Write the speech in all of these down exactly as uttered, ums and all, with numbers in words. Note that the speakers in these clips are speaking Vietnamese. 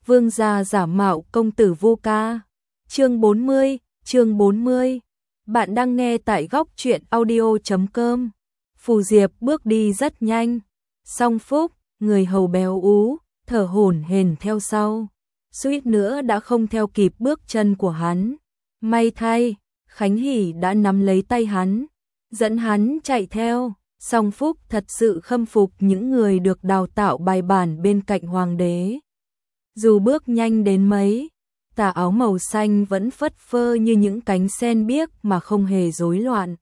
Vương gia giả mạo công tử Vu Ca. Chương bốn mươi, chương bốn mươi. Bạn đang nghe tại góc truyện audio chấm com. Phù Diệp bước đi rất nhanh, Song Phúc, người hầu béo ú, thở hổn hển theo sau, suýt nữa đã không theo kịp bước chân của hắn. May thay, Khánh Hỷ đã nắm lấy tay hắn, dẫn hắn chạy theo. Song Phúc thật sự khâm phục những người được đào tạo bài bản bên cạnh hoàng đế. Dù bước nhanh đến mấy, tà áo màu xanh vẫn phất phơ như những cánh sen biếc mà không hề rối loạn.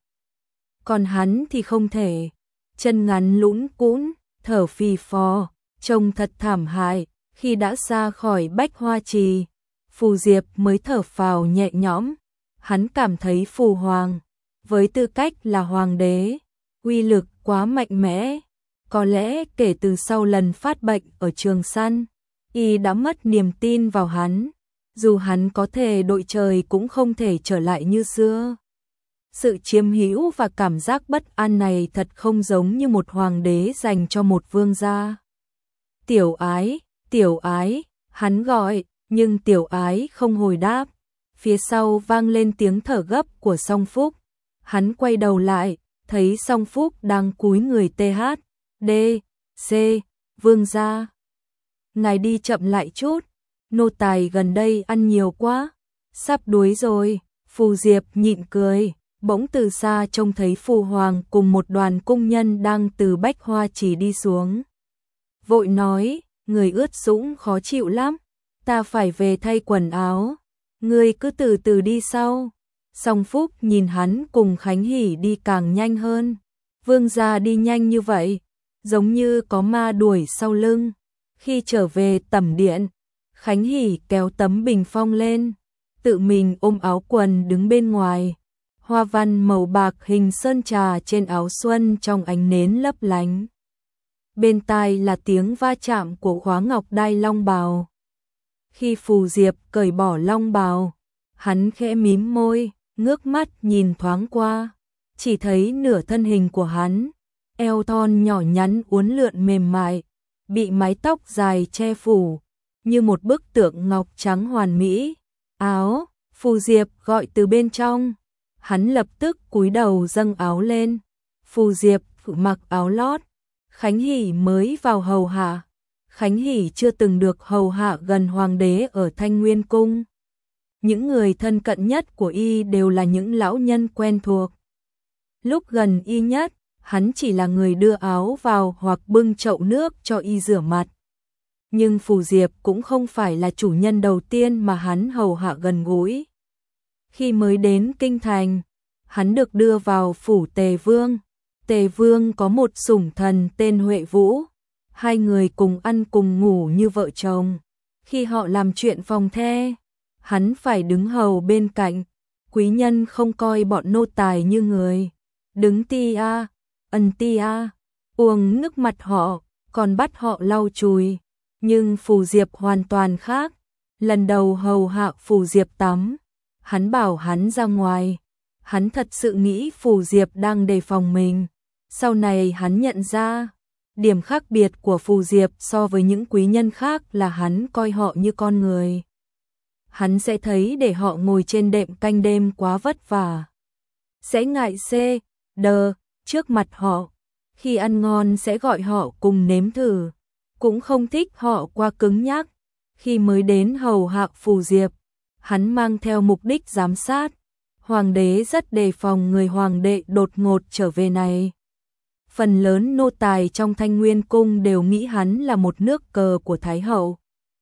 Còn hắn thì không thể, chân ngắn lũn cũn, thở phì phò, trông thật thảm hại. Khi đã xa khỏi Bách Hoa Trì, Phù Diệp mới thở phào nhẹ nhõm. Hắn cảm thấy Phù Hoàng, với tư cách là hoàng đế, uy lực quá mạnh mẽ. Có lẽ kể từ sau lần phát bệnh ở Trường Săn, y đã mất niềm tin vào hắn. Dù hắn có thể đội trời cũng không thể trở lại như xưa. Sự chiếm hữu và cảm giác bất an này thật không giống như một hoàng đế dành cho một vương gia. Tiểu Ái, Tiểu Ái, hắn gọi, nhưng Tiểu Ái không hồi đáp. Phía sau vang lên tiếng thở gấp của Song Phúc. Hắn quay đầu lại, thấy Song Phúc đang cúi người tê hát, đê, xê, vương gia. Ngài đi chậm lại chút, nô tài gần đây ăn nhiều quá, sắp đuối rồi. Phù Diệp nhịn cười, bỗng từ xa trông thấy Phù Hoàng cùng một đoàn cung nhân đang từ Bách Hoa Trì đi xuống. Vội nói, người ướt sũng khó chịu lắm, ta phải về thay quần áo, ngươi cứ từ từ đi sau. Song Phúc nhìn hắn cùng Khánh Hỷ đi càng nhanh hơn. Vương gia đi nhanh như vậy, giống như có ma đuổi sau lưng. Khi trở về tẩm điện, Khánh Hỷ kéo tấm bình phong lên, tự mình ôm áo quần đứng bên ngoài. Hoa văn màu bạc hình sơn trà trên áo xuân trong ánh nến lấp lánh. Bên tai là tiếng va chạm của khóa ngọc đai long bào. Khi Phù Diệp cởi bỏ long bào, hắn khẽ mím môi, ngước mắt nhìn thoáng qua, chỉ thấy nửa thân hình của hắn, eo thon nhỏ nhắn uốn lượn mềm mại, bị mái tóc dài che phủ, như một bức tượng ngọc trắng hoàn mỹ. Áo, Phù Diệp gọi từ bên trong. Hắn lập tức cúi đầu dâng áo lên. Phù Diệp mặc áo lót. Khánh Hỷ mới vào hầu hạ. Khánh Hỷ chưa từng được hầu hạ gần hoàng đế ở Thanh Nguyên Cung. Những người thân cận nhất của y đều là những lão nhân quen thuộc. Lúc gần y nhất, hắn chỉ là người đưa áo vào hoặc bưng chậu nước cho y rửa mặt. Nhưng Phù Diệp cũng không phải là chủ nhân đầu tiên mà hắn hầu hạ gần gũi. Khi mới đến Kinh Thành, hắn được đưa vào phủ Tề Vương. Tề Vương có một sủng thần tên Huệ Vũ. Hai người cùng ăn cùng ngủ như vợ chồng. Khi họ làm chuyện phòng the, hắn phải đứng hầu bên cạnh. Quý nhân không coi bọn nô tài như người. Đứng ti a, ân ti a, uống nước mặt họ, còn bắt họ lau chùi. Nhưng Phù Diệp hoàn toàn khác. Lần đầu hầu hạ Phù Diệp tắm, hắn bảo hắn ra ngoài. Hắn thật sự nghĩ Phù Diệp đang đề phòng mình. Sau này hắn nhận ra, điểm khác biệt của Phù Diệp so với những quý nhân khác là hắn coi họ như con người. Hắn sẽ thấy để họ ngồi trên đệm canh đêm quá vất vả. Sẽ ngại xê, đờ, trước mặt họ. Khi ăn ngon sẽ gọi họ cùng nếm thử. Cũng không thích họ quá cứng nhắc. Khi mới đến hầu hạ Phù Diệp, hắn mang theo mục đích giám sát. Hoàng đế rất đề phòng người hoàng đệ đột ngột trở về này. Phần lớn nô tài trong Thanh Nguyên Cung đều nghĩ hắn là một nước cờ của Thái Hậu.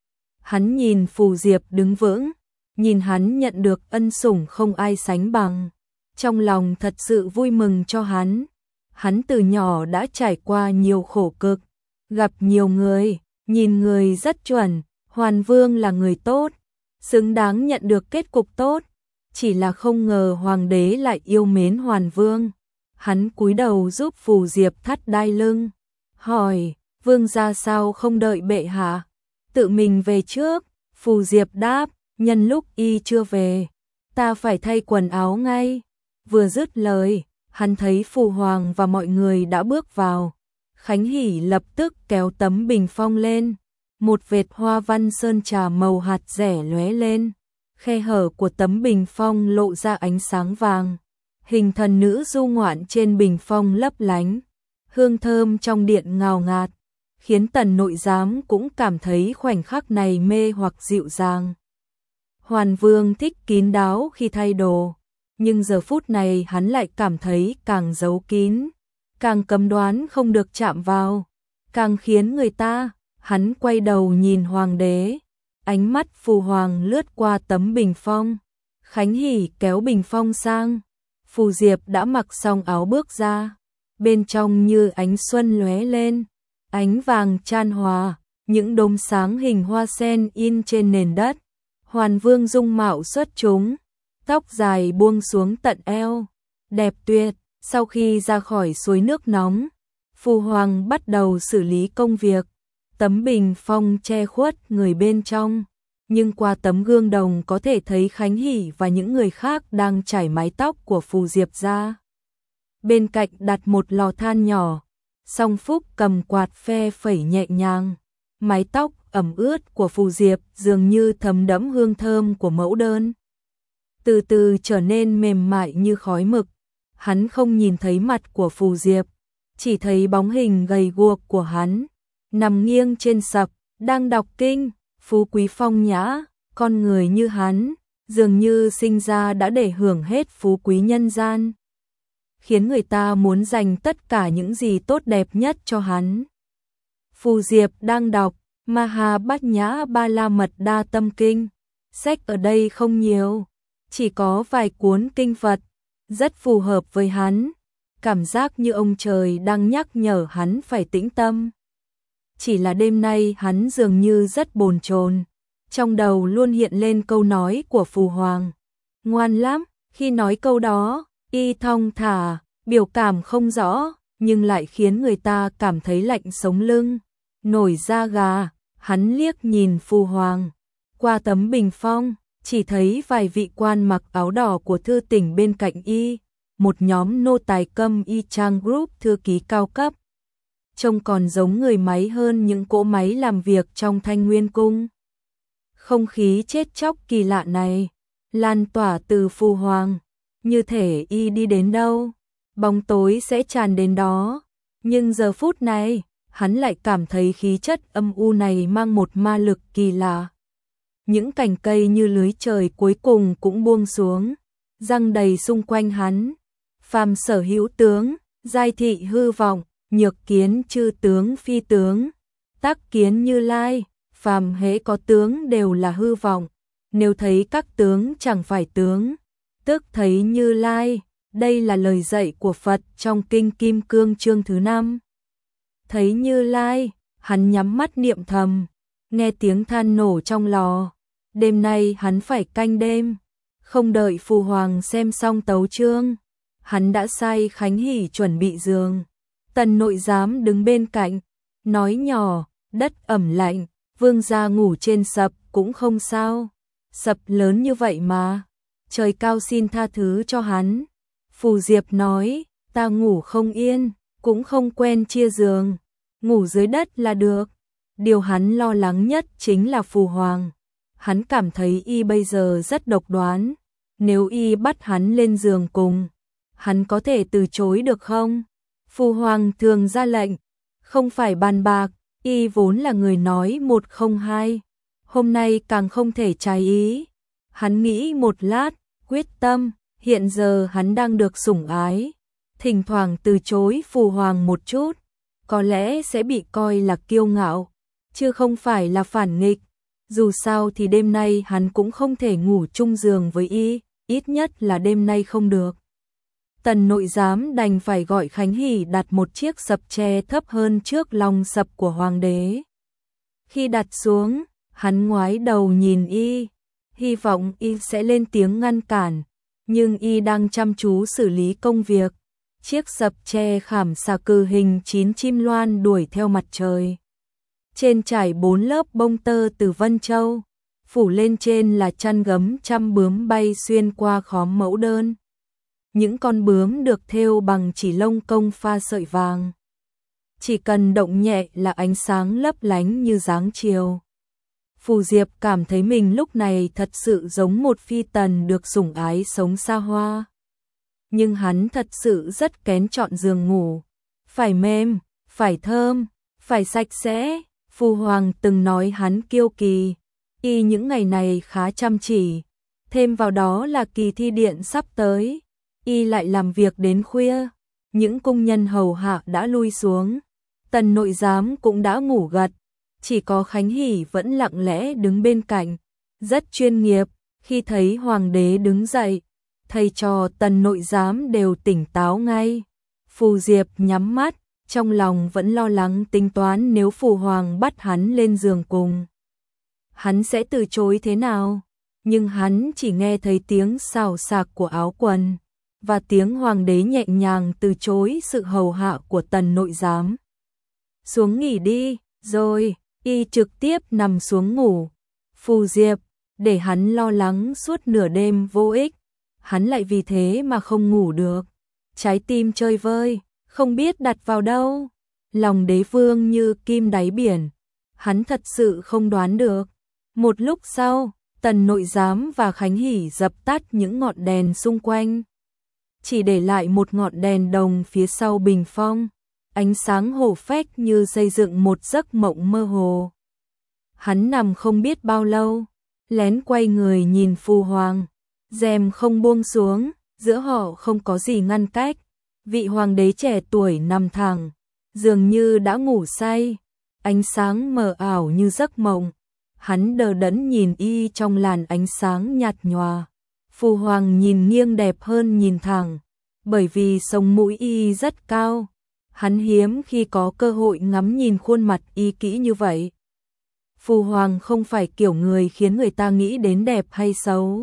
Hắn nhìn Phù Diệp đứng vững, nhìn hắn nhận được ân sủng không ai sánh bằng. Trong lòng thật sự vui mừng cho hắn. Hắn từ nhỏ đã trải qua nhiều khổ cực, gặp nhiều người, nhìn người rất chuẩn. Hoàn Vương là người tốt, xứng đáng nhận được kết cục tốt. Chỉ là không ngờ hoàng đế lại yêu mến Hoàn Vương. Hắn cúi đầu giúp Phù Diệp thắt đai lưng, hỏi, vương gia sao không đợi bệ hạ, tự mình về trước? Phù Diệp đáp, nhân lúc y chưa về, ta phải thay quần áo ngay. Vừa dứt lời, hắn thấy Phù Hoàng và mọi người đã bước vào. Khánh Hỷ lập tức kéo tấm bình phong lên, một vệt hoa văn sơn trà màu hạt rẻ lóe lên, khe hở của tấm bình phong lộ ra ánh sáng vàng. Hình thần nữ du ngoạn trên bình phong lấp lánh, hương thơm trong điện ngào ngạt, khiến Tần Nội Giám cũng cảm thấy khoảnh khắc này mê hoặc dịu dàng. Hoàn Vương thích kín đáo khi thay đồ, nhưng giờ phút này hắn lại cảm thấy càng giấu kín, càng cấm đoán không được chạm vào, càng khiến người ta. Hắn quay đầu nhìn hoàng đế, ánh mắt Phù Hoàng lướt qua tấm bình phong. Khánh Hỷ kéo bình phong sang, Phù Diệp đã mặc xong áo bước ra, bên trong như ánh xuân lóe lên, ánh vàng chan hòa, những đốm sáng hình hoa sen in trên nền đất. Hoàn Vương dung mạo xuất chúng, tóc dài buông xuống tận eo, đẹp tuyệt. Sau khi ra khỏi suối nước nóng, Phù Hoàng bắt đầu xử lý công việc. Tấm bình phong che khuất người bên trong, nhưng qua tấm gương đồng có thể thấy Khánh Hỷ và những người khác đang chải mái tóc của Phù Diệp ra. Bên cạnh đặt một lò than nhỏ, Song Phúc cầm quạt phe phẩy nhẹ nhàng. Mái tóc ẩm ướt của Phù Diệp dường như thấm đẫm hương thơm của mẫu đơn, từ từ trở nên mềm mại như khói mực. Hắn không nhìn thấy mặt của Phù Diệp, chỉ thấy bóng hình gầy guộc của hắn, nằm nghiêng trên sập, đang đọc kinh. Phú quý phong nhã, con người như hắn, dường như sinh ra đã để hưởng hết phú quý nhân gian, khiến người ta muốn dành tất cả những gì tốt đẹp nhất cho hắn. Phù Diệp đang đọc Maha Bát Nhã Ba La Mật Đa Tâm Kinh. Sách ở đây không nhiều, chỉ có vài cuốn kinh Phật, rất phù hợp với hắn, cảm giác như ông trời đang nhắc nhở hắn phải tĩnh tâm. Chỉ là đêm nay hắn dường như rất bồn chồn, trong đầu luôn hiện lên câu nói của Phù Hoàng. Ngoan lắm, khi nói câu đó, y thong thả, biểu cảm không rõ, nhưng lại khiến người ta cảm thấy lạnh sống lưng, nổi da gà. Hắn liếc nhìn Phù Hoàng, qua tấm bình phong, chỉ thấy vài vị quan mặc áo đỏ của thư tỉnh bên cạnh y, một nhóm nô tài câm y chang group thư ký cao cấp. Trông còn giống người máy hơn những cỗ máy làm việc trong Thanh Nguyên Cung. Không khí chết chóc kỳ lạ này lan tỏa từ Phù Hoàng, như thể y đi đến đâu, bóng tối sẽ tràn đến đó. Nhưng giờ phút này, hắn lại cảm thấy khí chất âm u này mang một ma lực kỳ lạ. Những cành cây như lưới trời cuối cùng cũng buông xuống, răng đầy xung quanh hắn. Phàm sở hữu tướng, giai thị hư vọng, nhược kiến chư tướng phi tướng, tác kiến Như Lai, phàm hễ có tướng đều là hư vọng, nếu thấy các tướng chẳng phải tướng, tức thấy Như Lai. Đây là lời dạy của Phật trong Kinh Kim Cương chương thứ năm. Thấy Như Lai, hắn nhắm mắt niệm thầm, nghe tiếng than nổ trong lò. Đêm nay hắn phải canh đêm, không đợi Phù Hoàng xem xong tấu chương, hắn đã sai Khánh Hỷ chuẩn bị giường. Tần Nội Giám đứng bên cạnh, nói nhỏ, đất ẩm lạnh, vương gia ngủ trên sập cũng không sao, sập lớn như vậy mà, trời cao xin tha thứ cho hắn. Phù Diệp nói, ta ngủ không yên, cũng không quen chia giường, ngủ dưới đất là được. Điều hắn lo lắng nhất chính là Phù Hoàng. Hắn cảm thấy y bây giờ rất độc đoán, nếu y bắt hắn lên giường cùng, hắn có thể từ chối được không? Phù Hoàng thường ra lệnh, không phải bàn bạc, y vốn là người nói một không hai, hôm nay càng không thể trái ý. Hắn nghĩ một lát, quyết tâm, hiện giờ hắn đang được sủng ái, thỉnh thoảng từ chối Phù Hoàng một chút, có lẽ sẽ bị coi là kiêu ngạo, chứ không phải là phản nghịch. Dù sao thì đêm nay hắn cũng không thể ngủ chung giường với y, ít nhất là đêm nay không được. Tần Nội Giám đành phải gọi Khánh Hỷ đặt một chiếc sập tre thấp hơn trước lòng sập của Hoàng đế. Khi đặt xuống, hắn ngoái đầu nhìn y, hy vọng y sẽ lên tiếng ngăn cản, nhưng y đang chăm chú xử lý công việc. Chiếc sập tre khảm xà cừ hình chín chim loan đuổi theo mặt trời. Trên trải bốn lớp bông tơ từ Vân Châu, phủ lên trên là chăn gấm trăm bướm bay xuyên qua khóm mẫu đơn. Những con bướm được thêu bằng chỉ lông công pha sợi vàng. chỉ cần động nhẹ là ánh sáng lấp lánh như dáng chiều. Phù Diệp cảm thấy mình lúc này thật sự giống một phi tần được sủng ái sống xa hoa. Nhưng hắn thật sự rất kén chọn giường ngủ. Phải mềm, phải thơm, phải sạch sẽ. Phu Hoàng từng nói hắn kiêu kỳ. Y những ngày này khá chăm chỉ. Thêm vào đó là kỳ thi điện sắp tới. Y lại làm việc đến khuya. Những công nhân hầu hạ đã lui xuống. Tần nội giám cũng đã ngủ gật. Chỉ có Khánh Hỷ vẫn lặng lẽ đứng bên cạnh. Rất chuyên nghiệp. Khi thấy Hoàng đế đứng dậy, thầy trò Tần nội giám đều tỉnh táo ngay. Phù Diệp nhắm mắt, trong lòng vẫn lo lắng tính toán nếu Phụ Hoàng bắt hắn lên giường cùng. Hắn sẽ từ chối thế nào? Nhưng hắn chỉ nghe thấy tiếng xào xạc của áo quần và tiếng Hoàng đế nhẹ nhàng từ chối sự hầu hạ của Tần nội giám. Xuống nghỉ đi, rồi, y trực tiếp nằm xuống ngủ. Phù Diệp, để hắn lo lắng suốt nửa đêm vô ích. Hắn lại vì thế mà không ngủ được. Trái tim chơi vơi, không biết đặt vào đâu. Lòng đế vương như kim đáy biển. Hắn thật sự không đoán được. Một lúc sau, Tần nội giám và Khánh Hỷ dập tắt những ngọn đèn xung quanh. Chỉ để lại một ngọn đèn đồng phía sau bình phong. Ánh sáng hổ phách như xây dựng một giấc mộng mơ hồ. Hắn nằm không biết bao lâu, lén quay người nhìn Phu Hoàng. Rèm không buông xuống, giữa họ không có gì ngăn cách. Vị hoàng đế trẻ tuổi nằm thẳng, dường như đã ngủ say. Ánh sáng mờ ảo như giấc mộng. Hắn đờ đẫn nhìn y trong làn ánh sáng nhạt nhòa. Phu Hoàng nhìn nghiêng đẹp hơn nhìn thẳng, bởi vì sống mũi y rất cao. Hắn hiếm khi có cơ hội ngắm nhìn khuôn mặt y kỹ như vậy. Phu Hoàng không phải kiểu người khiến người ta nghĩ đến đẹp hay xấu.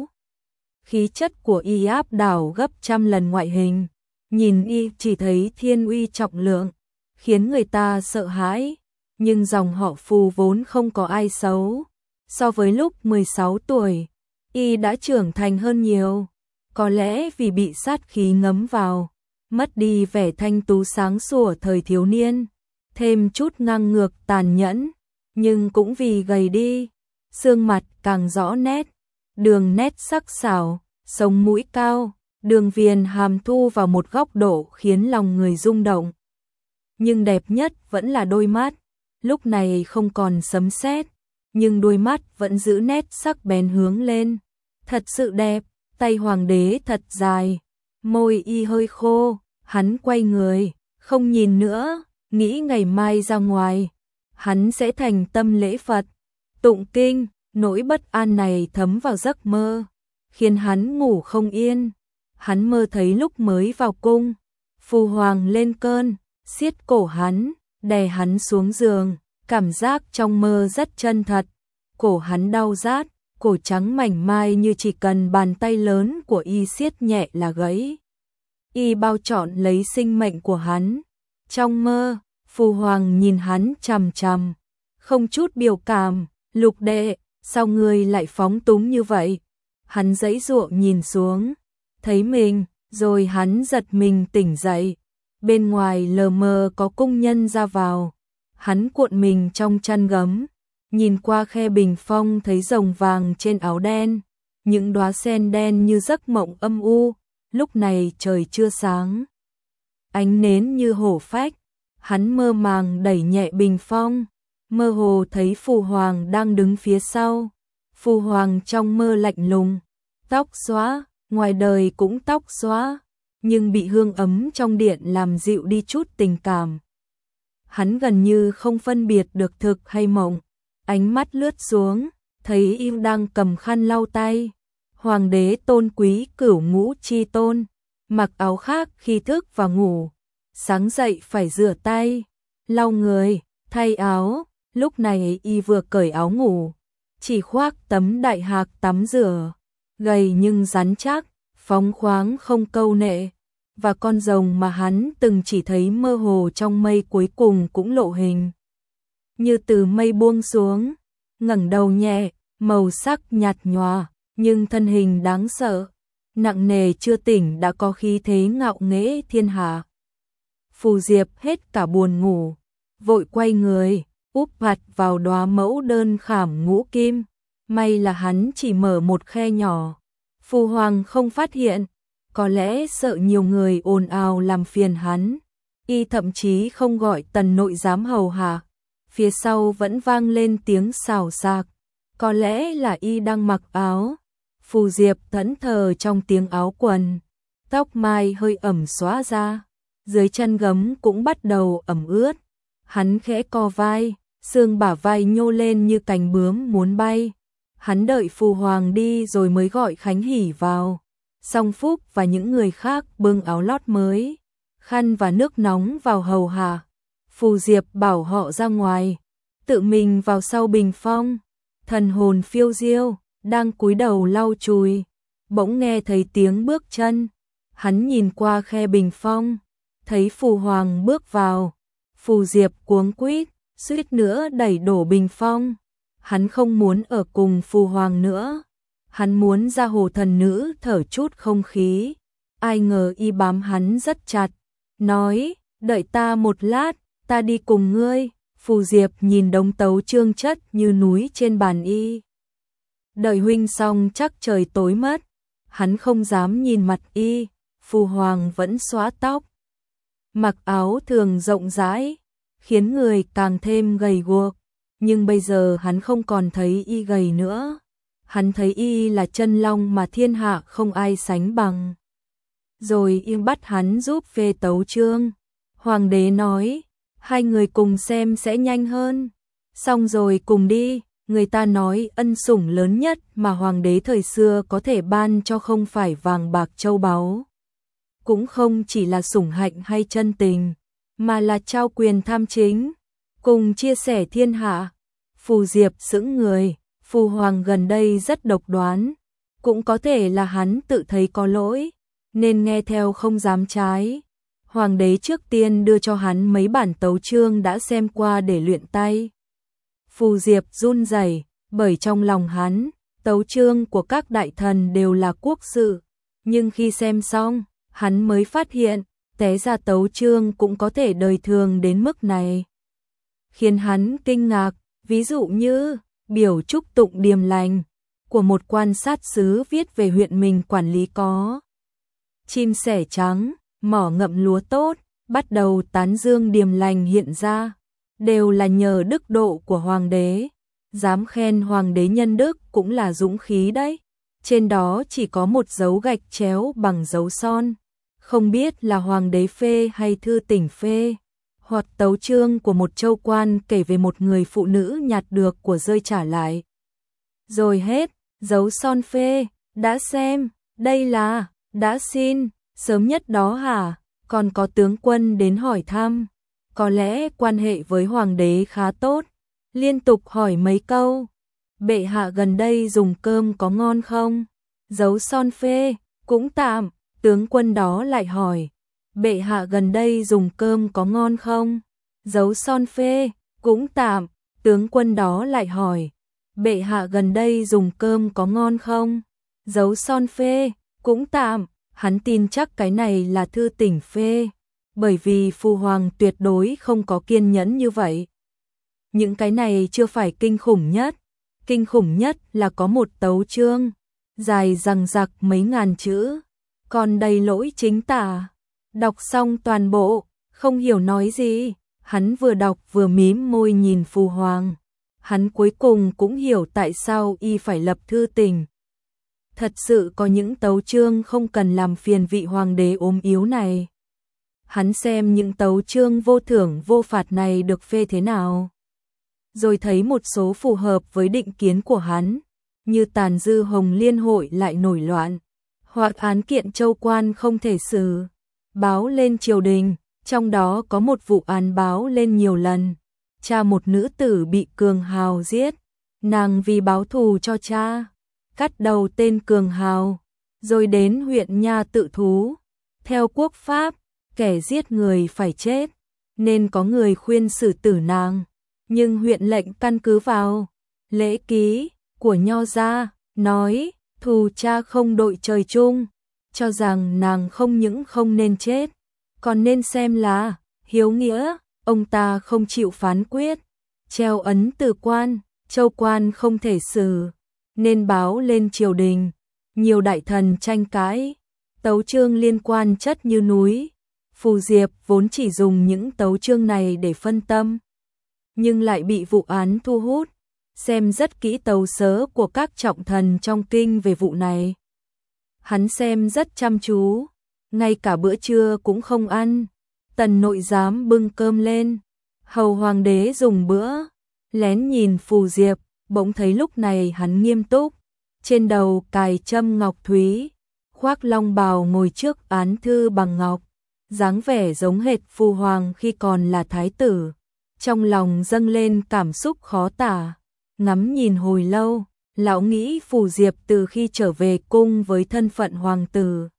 Khí chất của y áp đảo gấp trăm lần ngoại hình. Nhìn y chỉ thấy thiên uy trọng lượng, khiến người ta sợ hãi. Nhưng dòng họ Phù vốn không có ai xấu. So với lúc mười sáu tuổi, y đã trưởng thành hơn nhiều. Có lẽ vì bị sát khí ngấm vào, mất đi vẻ thanh tú sáng sủa thời thiếu niên, thêm chút ngang ngược tàn nhẫn, nhưng cũng vì gầy đi, xương mặt càng rõ nét, đường nét sắc sảo, sống mũi cao, đường viền hàm thu vào một góc độ khiến lòng người rung động. Nhưng đẹp nhất vẫn là đôi mắt, lúc này không còn sấm sét, nhưng đôi mắt vẫn giữ nét sắc bén hướng lên, thật sự đẹp. Tay hoàng đế thật dài, môi y hơi khô, hắn quay người, không nhìn nữa, nghĩ ngày mai ra ngoài, hắn sẽ thành tâm lễ Phật, tụng kinh. Nỗi bất an này thấm vào giấc mơ, khiến hắn ngủ không yên. Hắn mơ thấy lúc mới vào cung, Phu Hoàng lên cơn, siết cổ hắn, đè hắn xuống giường, cảm giác trong mơ rất chân thật, cổ hắn đau rát. Cổ trắng mảnh mai như chỉ cần bàn tay lớn của y siết nhẹ là gãy. Y bao trọn lấy sinh mệnh của hắn. Trong mơ, Phu Hoàng nhìn hắn chằm chằm, không chút biểu cảm. Lục đệ, sao ngươi lại phóng túng như vậy? Hắn giãy giụa nhìn xuống, thấy mình, rồi hắn giật mình tỉnh dậy. Bên ngoài lờ mờ có công nhân ra vào. Hắn cuộn mình trong chăn gấm. Nhìn qua khe bình phong thấy rồng vàng trên áo đen, những đóa sen đen như giấc mộng âm u. Lúc này trời chưa sáng, ánh nến như hổ phách. Hắn mơ màng đẩy nhẹ bình phong, mơ hồ thấy Phu Hoàng đang đứng phía sau. Phu Hoàng trong mơ lạnh lùng, tóc xóa, ngoài đời cũng tóc xóa, nhưng bị hương ấm trong điện làm dịu đi chút tình cảm. Hắn gần như không phân biệt được thực hay mộng. Ánh mắt lướt xuống, thấy y đang cầm khăn lau tay. Hoàng đế tôn quý cửu ngũ chi tôn, mặc áo khác khi thức và ngủ. Sáng dậy phải rửa tay, lau người, thay áo. Lúc này y vừa cởi áo ngủ, chỉ khoác tấm đại hạc tắm rửa, gầy nhưng rắn chắc, phóng khoáng không câu nệ. Và con rồng mà hắn từng chỉ thấy mơ hồ trong mây cuối cùng cũng lộ hình. Như từ mây buông xuống, ngẩng đầu nhẹ, màu sắc nhạt nhòa, nhưng thân hình đáng sợ, nặng nề chưa tỉnh đã có khí thế ngạo nghễ thiên hạ. Phù Diệp hết cả buồn ngủ, vội quay người, úp mặt vào đóa mẫu đơn khảm ngũ kim. May là hắn chỉ mở một khe nhỏ, Phu Hoàng không phát hiện, có lẽ sợ nhiều người ồn ào làm phiền hắn. Y thậm chí không gọi Tần nội giám hầu hạ. Phía sau vẫn vang lên tiếng xào xạc, có lẽ là y đang mặc áo. Phù Diệp thẫn thờ trong tiếng áo quần, tóc mai hơi ẩm xõa ra, dưới chân gấm cũng bắt đầu ẩm ướt. Hắn khẽ co vai, xương bả vai nhô lên như cánh bướm muốn bay. Hắn đợi Phu Hoàng đi rồi mới gọi Khánh Hỷ vào. Song Phúc và những người khác bưng áo lót mới, khăn và nước nóng vào hầu hạ. Phù Diệp bảo họ ra ngoài, tự mình vào sau bình phong. Thần hồn phiêu diêu, đang cúi đầu lau chùi, bỗng nghe thấy tiếng bước chân. Hắn nhìn qua khe bình phong, thấy Phu Hoàng bước vào. Phù Diệp cuống quýt, suýt nữa đẩy đổ bình phong. Hắn không muốn ở cùng Phu Hoàng nữa, hắn muốn ra Hồ Thần Nữ thở chút không khí. Ai ngờ y bám hắn rất chặt, nói, đợi ta một lát, ta đi cùng ngươi. Phù Diệp nhìn đống tấu chương chất như núi trên bàn y. Đợi huynh xong chắc trời tối mất. Hắn không dám nhìn mặt y. Phu Hoàng vẫn xóa tóc, mặc áo thường rộng rãi, khiến người càng thêm gầy guộc. Nhưng bây giờ hắn không còn thấy y gầy nữa. Hắn thấy y là chân long mà thiên hạ không ai sánh bằng. Rồi y bắt hắn giúp phê tấu chương. Hoàng đế nói, hai người cùng xem sẽ nhanh hơn. Xong rồi cùng đi. Người ta nói ân sủng lớn nhất mà hoàng đế thời xưa có thể ban cho không phải vàng bạc châu báu, cũng không chỉ là sủng hạnh hay chân tình, mà là trao quyền tham chính, cùng chia sẻ thiên hạ. Phù Diệp sững người. Phu Hoàng gần đây rất độc đoán, cũng có thể là hắn tự thấy có lỗi, nên nghe theo không dám trái. Hoàng đế trước tiên đưa cho hắn mấy bản tấu chương đã xem qua để luyện tay. Phù Diệp run rẩy, bởi trong lòng hắn, tấu chương của các đại thần đều là quốc sự, nhưng khi xem xong, hắn mới phát hiện, té ra tấu chương cũng có thể đời thường đến mức này. Khiến hắn kinh ngạc, ví dụ như biểu chúc tụng điềm lành của một quan sát sứ viết về huyện mình quản lý có. Chim sẻ trắng, mỏ ngậm lúa tốt, bắt đầu tán dương điềm lành hiện ra, đều là nhờ đức độ của hoàng đế. Dám khen hoàng đế nhân đức cũng là dũng khí đấy. Trên đó chỉ có một dấu gạch chéo bằng dấu son, không biết là hoàng đế phê hay thư tỉnh phê. Hoặc tấu chương của một châu quan kể về một người phụ nữ nhặt được của rơi trả lại. Rồi hết, dấu son phê, đã xem, đây là, đã xin, sớm nhất đó hả? Còn có tướng quân đến hỏi thăm, có lẽ quan hệ với hoàng đế khá tốt, liên tục hỏi mấy câu. Bệ hạ gần đây dùng cơm có ngon không? Dấu son phê, cũng tạm. Tướng quân đó lại hỏi, bệ hạ gần đây dùng cơm có ngon không? Dấu son phê, cũng tạm. Tướng quân đó lại hỏi, bệ hạ gần đây dùng cơm có ngon không? Dấu son phê, cũng tạm. Hắn tin chắc cái này là thư tỉnh phê, bởi vì Phu Hoàng tuyệt đối không có kiên nhẫn như vậy. Những cái này chưa phải kinh khủng nhất. Kinh khủng nhất là có một tấu chương, dài dằng dặc mấy ngàn chữ, còn đầy lỗi chính tả. Đọc xong toàn bộ, không hiểu nói gì, hắn vừa đọc vừa mím môi nhìn Phu Hoàng. Hắn cuối cùng cũng hiểu tại sao y phải lập thư tình. Thật sự có những tấu chương không cần làm phiền vị hoàng đế ốm yếu này. Hắn xem những tấu chương vô thưởng vô phạt này được phê thế nào, rồi thấy một số phù hợp với định kiến của hắn, như tàn dư Hồng Liên hội lại nổi loạn, hoặc án kiện châu quan không thể xử, báo lên triều đình, trong đó có một vụ án báo lên nhiều lần, cha một nữ tử bị Cường Hào giết, nàng vì báo thù cho cha, cắt đầu tên Cường Hào, rồi đến huyện Nha tự thú. Theo quốc pháp, kẻ giết người phải chết, nên có người khuyên xử tử nàng. Nhưng huyện lệnh căn cứ vào lễ ký của Nho gia, nói thù cha không đội trời chung, cho rằng nàng không những không nên chết, còn nên xem là hiếu nghĩa, ông ta không chịu phán quyết, treo ấn từ quan, châu quan không thể xử, nên báo lên triều đình, nhiều đại thần tranh cãi, tấu chương liên quan chất như núi. Phù Diệp vốn chỉ dùng những tấu chương này để phân tâm, nhưng lại bị vụ án thu hút, xem rất kỹ tấu sớ của các trọng thần trong kinh về vụ này. Hắn xem rất chăm chú, ngay cả bữa trưa cũng không ăn. Tần nội giám bưng cơm lên, hầu hoàng đế dùng bữa, lén nhìn Phù Diệp, bỗng thấy lúc này hắn nghiêm túc, trên đầu cài trâm ngọc thúy, khoác long bào ngồi trước án thư bằng ngọc, dáng vẻ giống hệt Phu Hoàng khi còn là thái tử. Trong lòng dâng lên cảm xúc khó tả, ngắm nhìn hồi lâu, lão nghĩ Phù Diệp từ khi trở về cung với thân phận hoàng tử,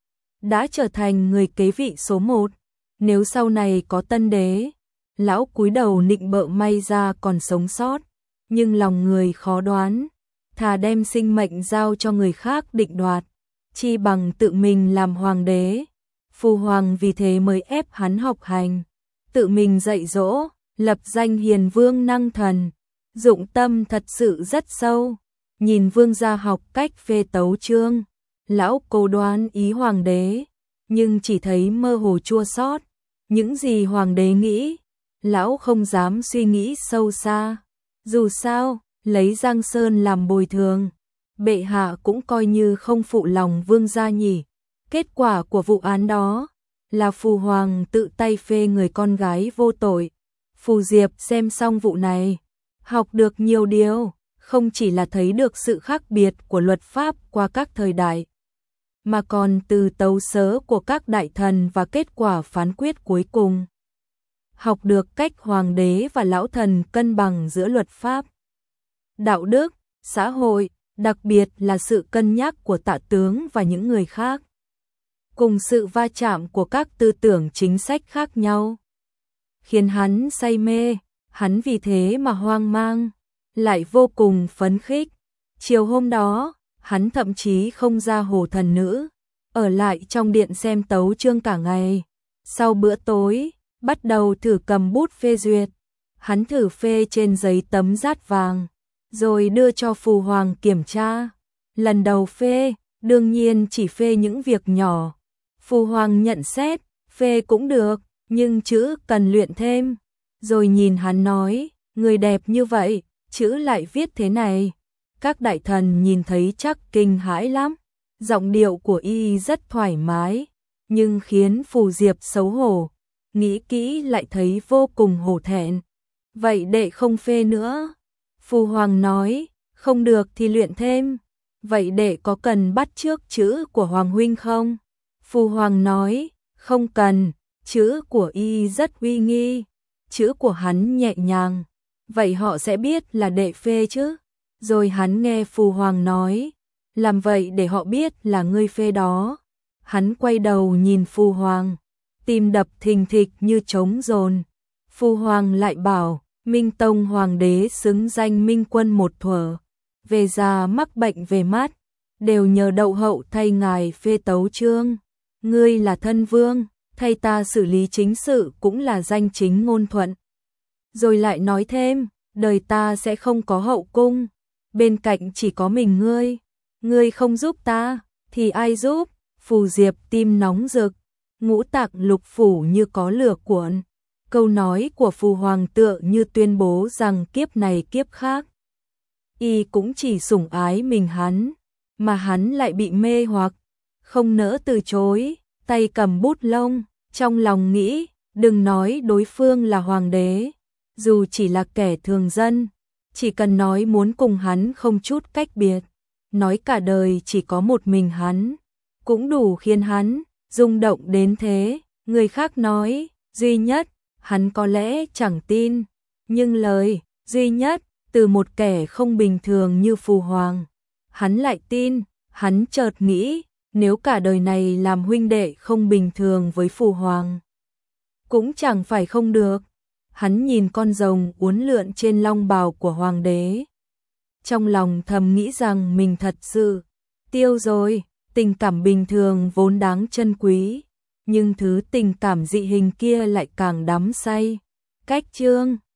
đã trở thành người kế vị số một. Nếu sau này có tân đế, lão cúi đầu nịnh bợ may ra còn sống sót, nhưng lòng người khó đoán, thà đem sinh mệnh giao cho người khác định đoạt, chi bằng tự mình làm hoàng đế. Phu Hoàng vì thế mới ép hắn học hành, tự mình dạy dỗ, lập danh hiền vương năng thần, dụng tâm thật sự rất sâu. Nhìn vương gia học cách phê tấu chương, lão cố đoán ý hoàng đế, nhưng chỉ thấy mơ hồ chua xót. Những gì hoàng đế nghĩ, lão không dám suy nghĩ sâu xa. Dù sao, lấy Giang Sơn làm bồi thường, bệ hạ cũng coi như không phụ lòng vương gia nhỉ. Kết quả của vụ án đó là Phù Hoàng tự tay phê người con gái vô tội. Phù Diệp xem xong vụ này, học được nhiều điều, không chỉ là thấy được sự khác biệt của luật pháp qua các thời đại, mà còn từ tấu sớ của các đại thần và kết quả phán quyết cuối cùng. Học được cách hoàng đế và lão thần cân bằng giữa luật pháp, đạo đức, xã hội, đặc biệt là sự cân nhắc của Tạ tướng và những người khác, cùng sự va chạm của các tư tưởng chính sách khác nhau, khiến hắn say mê. Hắn vì thế mà hoang mang, lại vô cùng phấn khích. Chiều hôm đó, hắn thậm chí không ra Hồ Thần Nữ, ở lại trong điện xem tấu chương cả ngày. Sau bữa tối, bắt đầu thử cầm bút phê duyệt. Hắn thử phê trên giấy tấm dát vàng, rồi đưa cho Phù Hoàng kiểm tra. Lần đầu phê, đương nhiên chỉ phê những việc nhỏ. Phù Hoàng nhận xét, phê cũng được, nhưng chữ cần luyện thêm. Rồi nhìn hắn nói, người đẹp như vậy, chữ lại viết thế này. Các đại thần nhìn thấy chắc kinh hãi lắm. Giọng điệu của y rất thoải mái, nhưng khiến Phù Diệp xấu hổ. Nghĩ kỹ lại thấy vô cùng hổ thẹn. Vậy đệ không phê nữa. Phù Hoàng nói, không được thì luyện thêm. Vậy đệ có cần bắt chước chữ của Hoàng huynh không? Phù Hoàng nói, không cần, chữ của y rất uy nghi. Chữ của hắn nhẹ nhàng, vậy họ sẽ biết là đệ phê chứ. Rồi hắn nghe Phù Hoàng nói, làm vậy để họ biết là ngươi phê đó. Hắn quay đầu nhìn Phù Hoàng, tim đập thình thịch như trống dồn. Phù Hoàng lại bảo, Minh Tông Hoàng đế xứng danh Minh Quân một thuở, về già mắc bệnh về mắt, đều nhờ đậu hậu thay ngài phê tấu chương. Ngươi là thân vương, thay ta xử lý chính sự cũng là danh chính ngôn thuận. Rồi lại nói thêm, đời ta sẽ không có hậu cung, bên cạnh chỉ có mình ngươi. Ngươi không giúp ta, thì ai giúp? Phù Diệp tim nóng rực, ngũ tạng lục phủ như có lửa cuộn. Câu nói của Phù Hoàng tựa như tuyên bố rằng kiếp này kiếp khác, y cũng chỉ sủng ái mình hắn, mà hắn lại bị mê hoặc, không nỡ từ chối, tay cầm bút lông, trong lòng nghĩ, đừng nói đối phương là hoàng đế, dù chỉ là kẻ thường dân, chỉ cần nói muốn cùng hắn không chút cách biệt, nói cả đời chỉ có một mình hắn, cũng đủ khiến hắn rung động đến thế. Người khác nói, duy nhất, hắn có lẽ chẳng tin, nhưng lời duy nhất từ một kẻ không bình thường như Phù Hoàng, hắn lại tin. Hắn chợt nghĩ, nếu cả đời này làm huynh đệ không bình thường với Phù Hoàng, cũng chẳng phải không được. Hắn nhìn con rồng uốn lượn trên long bào của hoàng đế, trong lòng thầm nghĩ rằng mình thật sự tiêu rồi. Tình cảm bình thường vốn đáng trân quý, nhưng thứ tình cảm dị hình kia lại càng đắm say. Cách chương